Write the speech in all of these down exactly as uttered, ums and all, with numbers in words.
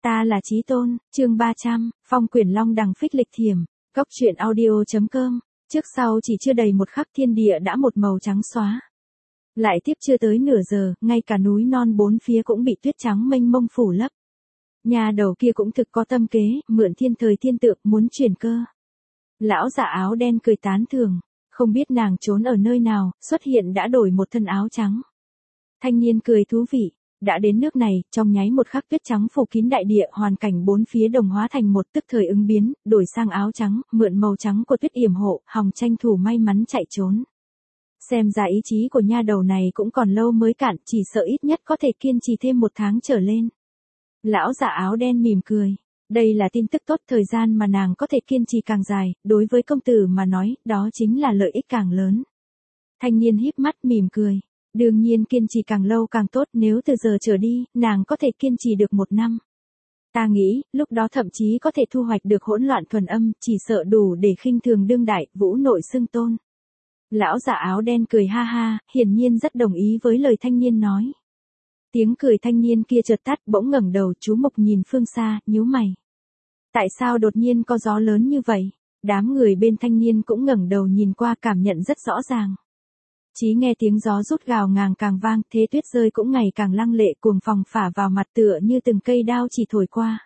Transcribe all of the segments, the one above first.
Ta là Chí Tôn, chương ba trăm, Phong Quyển Long Đằng Phích Lịch Thiểm, Cốc truyện audio.com, trước sau chỉ chưa đầy một khắc thiên địa đã một màu trắng xóa. Lại tiếp chưa tới nửa giờ, ngay cả núi non bốn phía cũng bị tuyết trắng mênh mông phủ lấp. Nhà đầu kia cũng thực có tâm kế, mượn thiên thời thiên tượng muốn chuyển cơ. Lão giả áo đen cười tán thưởng, không biết nàng trốn ở nơi nào, xuất hiện đã đổi một thân áo trắng. Thanh niên cười thú vị. Đã đến nước này, trong nháy một khắc tuyết trắng phủ kín đại địa, hoàn cảnh bốn phía đồng hóa thành một tức thời ứng biến, đổi sang áo trắng, mượn màu trắng của tuyết yểm hộ, hòng tranh thủ may mắn chạy trốn. Xem ra ý chí của nha đầu này cũng còn lâu mới cạn, chỉ sợ ít nhất có thể kiên trì thêm một tháng trở lên. Lão giả áo đen mỉm cười. Đây là tin tức tốt, thời gian mà nàng có thể kiên trì càng dài, đối với công tử mà nói, đó chính là lợi ích càng lớn. Thanh niên híp mắt mỉm cười. Đương nhiên kiên trì càng lâu càng tốt, nếu từ giờ trở đi, nàng có thể kiên trì được một năm. Ta nghĩ, lúc đó thậm chí có thể thu hoạch được hỗn loạn thuần âm, chỉ sợ đủ để khinh thường đương đại, vũ nội xưng tôn. Lão giả áo đen cười ha ha, hiển nhiên rất đồng ý với lời thanh niên nói. Tiếng cười thanh niên kia chợt tắt, bỗng ngẩng đầu chú mục nhìn phương xa, nhíu mày. Tại sao đột nhiên có gió lớn như vậy? Đám người bên thanh niên cũng ngẩng đầu nhìn qua, cảm nhận rất rõ ràng. Chỉ nghe tiếng gió rút gào ngàng càng vang, thế tuyết rơi cũng ngày càng lăng lệ, cuồng phòng phả vào mặt tựa như từng cây đao chỉ thổi qua.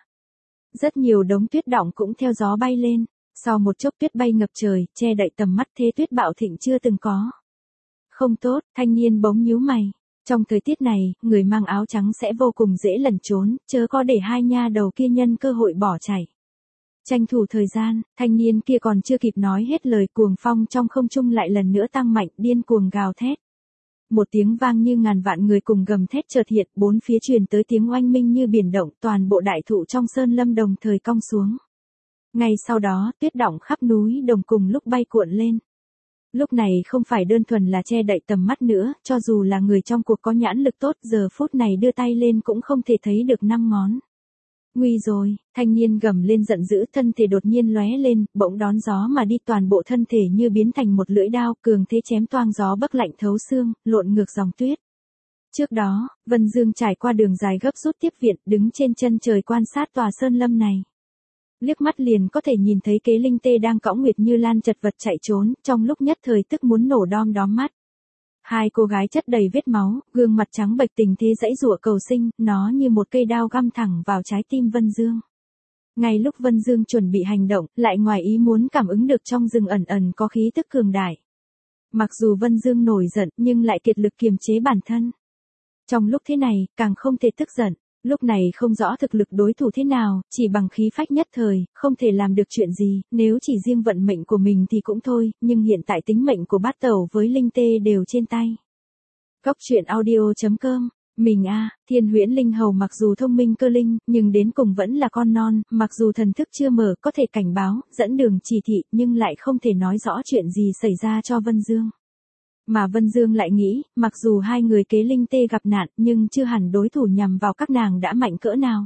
Rất nhiều đống tuyết đọng cũng theo gió bay lên, sau một chốc tuyết bay ngập trời, che đậy tầm mắt, thế tuyết bạo thịnh chưa từng có. Không tốt, thanh niên bỗng nhíu mày. Trong thời tiết này, người mang áo trắng sẽ vô cùng dễ lẩn trốn, chớ có để hai nha đầu kia nhân cơ hội bỏ chạy. Tranh thủ thời gian, thanh niên kia còn chưa kịp nói hết lời, cuồng phong trong không trung lại lần nữa tăng mạnh, điên cuồng gào thét. Một tiếng vang như ngàn vạn người cùng gầm thét chợt hiện, bốn phía truyền tới tiếng oanh minh như biển động, toàn bộ đại thụ trong sơn lâm đồng thời cong xuống. Ngay sau đó, tuyết đọng khắp núi đồng cùng lúc bay cuộn lên. Lúc này không phải đơn thuần là che đậy tầm mắt nữa, cho dù là người trong cuộc có nhãn lực tốt, giờ phút này đưa tay lên cũng không thể thấy được năm ngón. Nguy rồi, thanh niên gầm lên giận dữ, thân thể đột nhiên lóe lên, bỗng đón gió mà đi, toàn bộ thân thể như biến thành một lưỡi đao, cường thế chém toang gió bấc lạnh thấu xương, lộn ngược dòng tuyết. Trước đó, Vân Dương trải qua đường dài gấp rút tiếp viện, đứng trên chân trời quan sát tòa sơn lâm này. Liếc mắt liền có thể nhìn thấy Kế Linh Tê đang cõng Nguyệt Như Lan chật vật chạy trốn, trong lúc nhất thời tức muốn nổ đom đóm mắt. Hai cô gái chất đầy vết máu, gương mặt trắng bệch tình thế dãy giụa cầu sinh, nó như một cây đao găm thẳng vào trái tim Vân Dương. Ngay lúc Vân Dương chuẩn bị hành động, lại ngoài ý muốn cảm ứng được trong rừng ẩn ẩn có khí tức cường đại. Mặc dù Vân Dương nổi giận, nhưng lại kiệt lực kiềm chế bản thân. Trong lúc thế này, càng không thể tức giận. Lúc này không rõ thực lực đối thủ thế nào, chỉ bằng khí phách nhất thời, không thể làm được chuyện gì, nếu chỉ riêng vận mệnh của mình thì cũng thôi, nhưng hiện tại tính mệnh của bát tẩu với Linh Tê đều trên tay. Cốc truyện audio.com, mình a, à, Thiên Huyễn Linh Hầu mặc dù thông minh cơ linh, nhưng đến cùng vẫn là con non, mặc dù thần thức chưa mở, có thể cảnh báo, dẫn đường chỉ thị, nhưng lại không thể nói rõ chuyện gì xảy ra cho Vân Dương. Mà Vân Dương lại nghĩ, mặc dù hai người Kế Linh Tê gặp nạn, nhưng chưa hẳn đối thủ nhằm vào các nàng đã mạnh cỡ nào.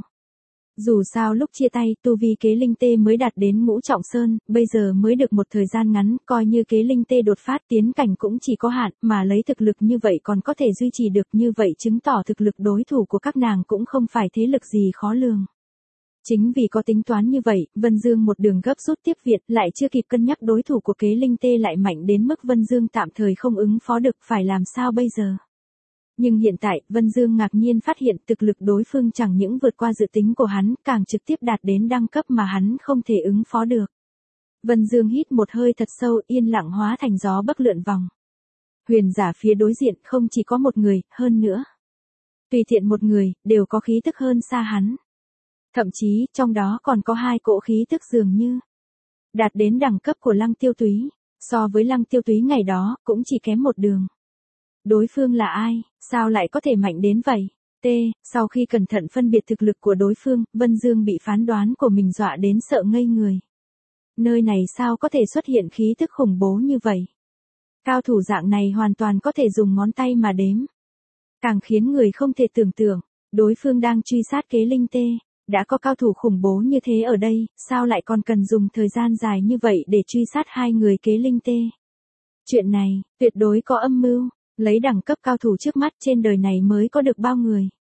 Dù sao lúc chia tay, tu vi Kế Linh Tê mới đạt đến ngũ trọng sơn, bây giờ mới được một thời gian ngắn, coi như Kế Linh Tê đột phát tiến cảnh cũng chỉ có hạn, mà lấy thực lực như vậy còn có thể duy trì được, như vậy chứng tỏ thực lực đối thủ của các nàng cũng không phải thế lực gì khó lường. Chính vì có tính toán như vậy, Vân Dương một đường gấp rút tiếp viện, lại chưa kịp cân nhắc đối thủ của Kế Linh Tê lại mạnh đến mức Vân Dương tạm thời không ứng phó được, phải làm sao bây giờ. Nhưng hiện tại, Vân Dương ngạc nhiên phát hiện thực lực đối phương chẳng những vượt qua dự tính của hắn, càng trực tiếp đạt đến đẳng cấp mà hắn không thể ứng phó được. Vân Dương hít một hơi thật sâu, yên lặng hóa thành gió bấc lượn vòng. Huyền giả phía đối diện không chỉ có một người, hơn nữa. Tùy tiện một người, đều có khí tức hơn xa hắn. Thậm chí, trong đó còn có hai cỗ khí tức dường như đạt đến đẳng cấp của Lăng Tiêu Túy, so với Lăng Tiêu Túy ngày đó, cũng chỉ kém một đường. Đối phương là ai, sao lại có thể mạnh đến vậy? T, sau khi cẩn thận phân biệt thực lực của đối phương, Vân Dương bị phán đoán của mình dọa đến sợ ngây người. Nơi này sao có thể xuất hiện khí tức khủng bố như vậy? Cao thủ dạng này hoàn toàn có thể dùng ngón tay mà đếm. Càng khiến người không thể tưởng tượng, đối phương đang truy sát Kế Linh Tê. Đã có cao thủ khủng bố như thế ở đây, sao lại còn cần dùng thời gian dài như vậy để truy sát hai người Kế Linh Tê? Chuyện này, tuyệt đối có âm mưu, lấy đẳng cấp cao thủ trước mắt trên đời này mới có được bao người.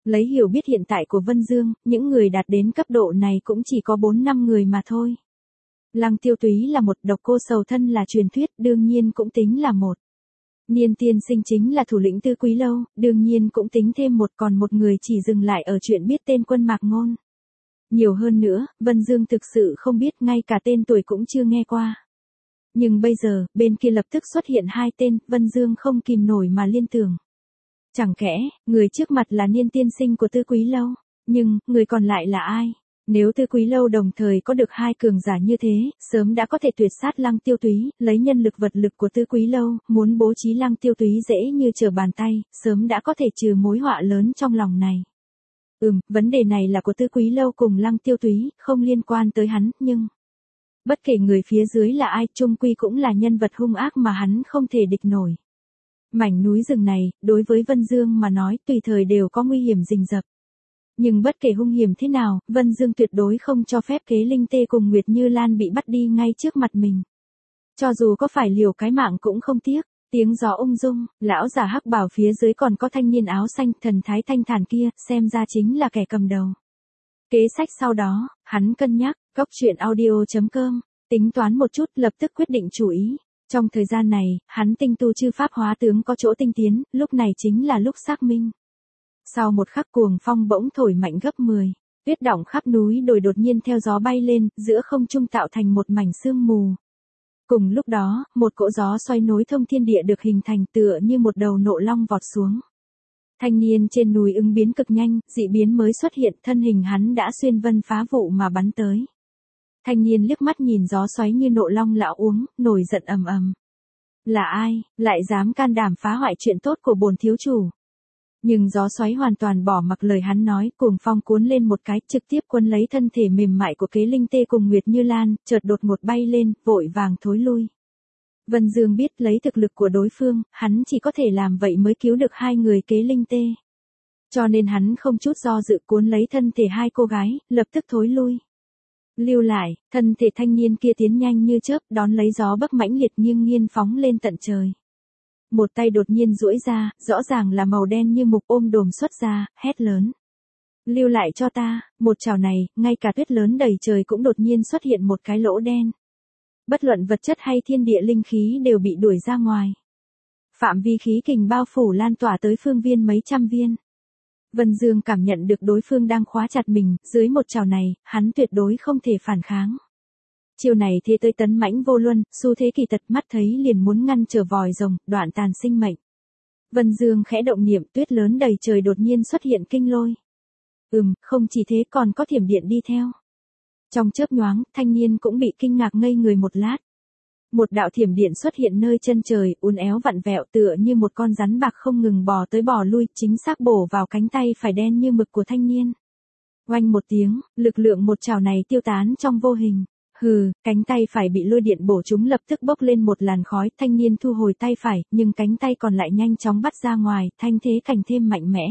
Lấy hiểu biết hiện tại của Vân Dương, những người đạt đến cấp độ này cũng chỉ có bốn năm người mà thôi. Lăng Tiêu Túy là một, Độc Cô Sầu Thân là truyền thuyết, đương nhiên cũng tính là một. Niên Tiên Sinh chính là thủ lĩnh Tư Quý Lâu, đương nhiên cũng tính thêm một, còn một người chỉ dừng lại ở chuyện biết tên Quân Mạc Ngôn. Nhiều hơn nữa, Vân Dương thực sự không biết, ngay cả tên tuổi cũng chưa nghe qua. Nhưng bây giờ, bên kia lập tức xuất hiện hai tên, Vân Dương không kìm nổi mà liên tưởng. Chẳng kẽ, người trước mặt là Niên Tiên Sinh của Tư Quý Lâu, nhưng, người còn lại là ai? Nếu Tư Quý Lâu đồng thời có được hai cường giả như thế, sớm đã có thể tuyệt sát Lăng Tiêu Túy, lấy nhân lực vật lực của Tư Quý Lâu, muốn bố trí Lăng Tiêu Túy dễ như trở bàn tay, sớm đã có thể trừ mối họa lớn trong lòng này. Ừm, vấn đề này là của Tư Quý Lâu cùng Lăng Tiêu Túy, không liên quan tới hắn, nhưng... Bất kể người phía dưới là ai, chung quy cũng là nhân vật hung ác mà hắn không thể địch nổi. Mảnh núi rừng này, đối với Vân Dương mà nói, tùy thời đều có nguy hiểm rình rập. Nhưng bất kể hung hiểm thế nào, Vân Dương tuyệt đối không cho phép Kế Linh Tê cùng Nguyệt Như Lan bị bắt đi ngay trước mặt mình. Cho dù có phải liều cái mạng cũng không tiếc. Tiếng gió ung dung, lão già hắc bảo phía dưới còn có thanh niên áo xanh, thần thái thanh thản kia, xem ra chính là kẻ cầm đầu. Kế sách sau đó, hắn cân nhắc, góc truyện audio chấm com, tính toán một chút, lập tức quyết định chủ ý. Trong thời gian này, hắn tinh tu chư pháp hóa tướng có chỗ tinh tiến, lúc này chính là lúc xác minh. Sau một khắc cuồng phong bỗng thổi mạnh gấp mười, tuyết đọng khắp núi đồi đột nhiên theo gió bay lên, giữa không trung tạo thành một mảnh sương mù. Cùng lúc đó, một cỗ gió xoay nối thông thiên địa được hình thành, tựa như một đầu nộ long vọt xuống. Thanh niên trên núi ứng biến cực nhanh, dị biến mới xuất hiện, thân hình hắn đã xuyên vân phá vụ mà bắn tới. Thanh niên liếc mắt nhìn gió xoáy như nộ long lão uống, nổi giận ầm ầm. Là ai, lại dám can đảm phá hoại chuyện tốt của bổn thiếu chủ? Nhưng gió xoáy hoàn toàn bỏ mặc lời hắn nói, cuồng phong cuốn lên một cái, trực tiếp cuốn lấy thân thể mềm mại của Kế Linh Tê cùng Nguyệt Như Lan, chợt đột ngột bay lên, vội vàng thối lui. Vân Dương biết lấy thực lực của đối phương, hắn chỉ có thể làm vậy mới cứu được hai người Kế Linh Tê. Cho nên hắn không chút do dự cuốn lấy thân thể hai cô gái, lập tức thối lui. Lưu lại, thân thể thanh niên kia tiến nhanh như chớp, đón lấy gió bấc mãnh liệt nghiêng nghiêng phóng lên tận trời. Một tay đột nhiên duỗi ra, rõ ràng là màu đen như mục ôm đồm xuất ra, hét lớn. Lưu lại cho ta, một chảo này, ngay cả tuyết lớn đầy trời cũng đột nhiên xuất hiện một cái lỗ đen. Bất luận vật chất hay thiên địa linh khí đều bị đuổi ra ngoài. Phạm vi khí kình bao phủ lan tỏa tới phương viên mấy trăm viên. Vân Dương cảm nhận được đối phương đang khóa chặt mình, dưới một chảo này, hắn tuyệt đối không thể phản kháng. Chiều này thế tới tấn mãnh vô luân, xu thế kỳ tật, mắt thấy liền muốn ngăn trở vòi rồng, đoạn tàn sinh mệnh. Vân Dương khẽ động niệm, tuyết lớn đầy trời đột nhiên xuất hiện kinh lôi. Ừm, không chỉ thế còn có thiểm điện đi theo. Trong chớp nhoáng, thanh niên cũng bị kinh ngạc ngây người một lát. Một đạo thiểm điện xuất hiện nơi chân trời, uốn éo vặn vẹo tựa như một con rắn bạc không ngừng bò tới bò lui, chính xác bổ vào cánh tay phải đen như mực của thanh niên. Oanh một tiếng, lực lượng một chảo này tiêu tán trong vô hình. Hừ, cánh tay phải bị lôi điện bổ trúng lập tức bốc lên một làn khói, thanh niên thu hồi tay phải, nhưng cánh tay còn lại nhanh chóng bắt ra ngoài, thanh thế càng thêm mạnh mẽ.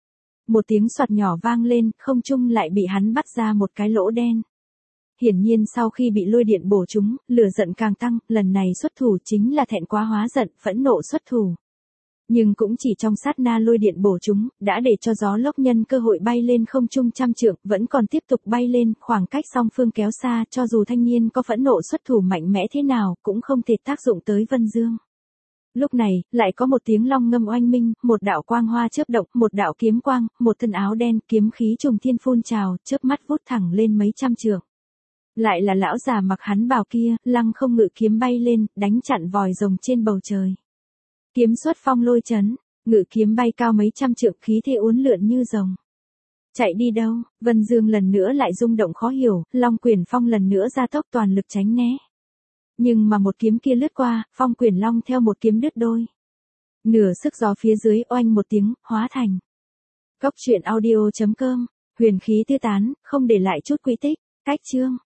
Một tiếng xoạt nhỏ vang lên, không trung lại bị hắn bắt ra một cái lỗ đen. Hiển nhiên sau khi bị lôi điện bổ trúng, lửa giận càng tăng, lần này xuất thủ chính là thẹn quá hóa giận, phẫn nộ xuất thủ. Nhưng cũng chỉ trong sát na lôi điện bổ trúng, đã để cho gió lốc nhân cơ hội bay lên không trung trăm trượng, vẫn còn tiếp tục bay lên, khoảng cách song phương kéo xa, cho dù thanh niên có phẫn nộ xuất thủ mạnh mẽ thế nào, cũng không thể tác dụng tới Vân Dương. Lúc này, lại có một tiếng long ngâm oanh minh, một đạo quang hoa chớp động, một đạo kiếm quang, một thân áo đen, kiếm khí trùng thiên phun trào, chớp mắt vút thẳng lên mấy trăm trượng. Lại là lão già mặc hắn bào kia, lăng không ngự kiếm bay lên, đánh chặn vòi rồng trên bầu trời. Kiếm xuất phong lôi chấn, ngự kiếm bay cao mấy trăm trượng, khí thế uốn lượn như rồng. Chạy đi đâu? Vân Dương lần nữa lại rung động khó hiểu, Long Quyển Phong lần nữa ra tốc toàn lực tránh né. Nhưng mà một kiếm kia lướt qua, Phong Quyển Long theo một kiếm đứt đôi. Nửa sức gió phía dưới oanh một tiếng, hóa thành. Góc truyện audio chấm com, huyền khí tiêu tán, không để lại chút quỹ tích, cách chương.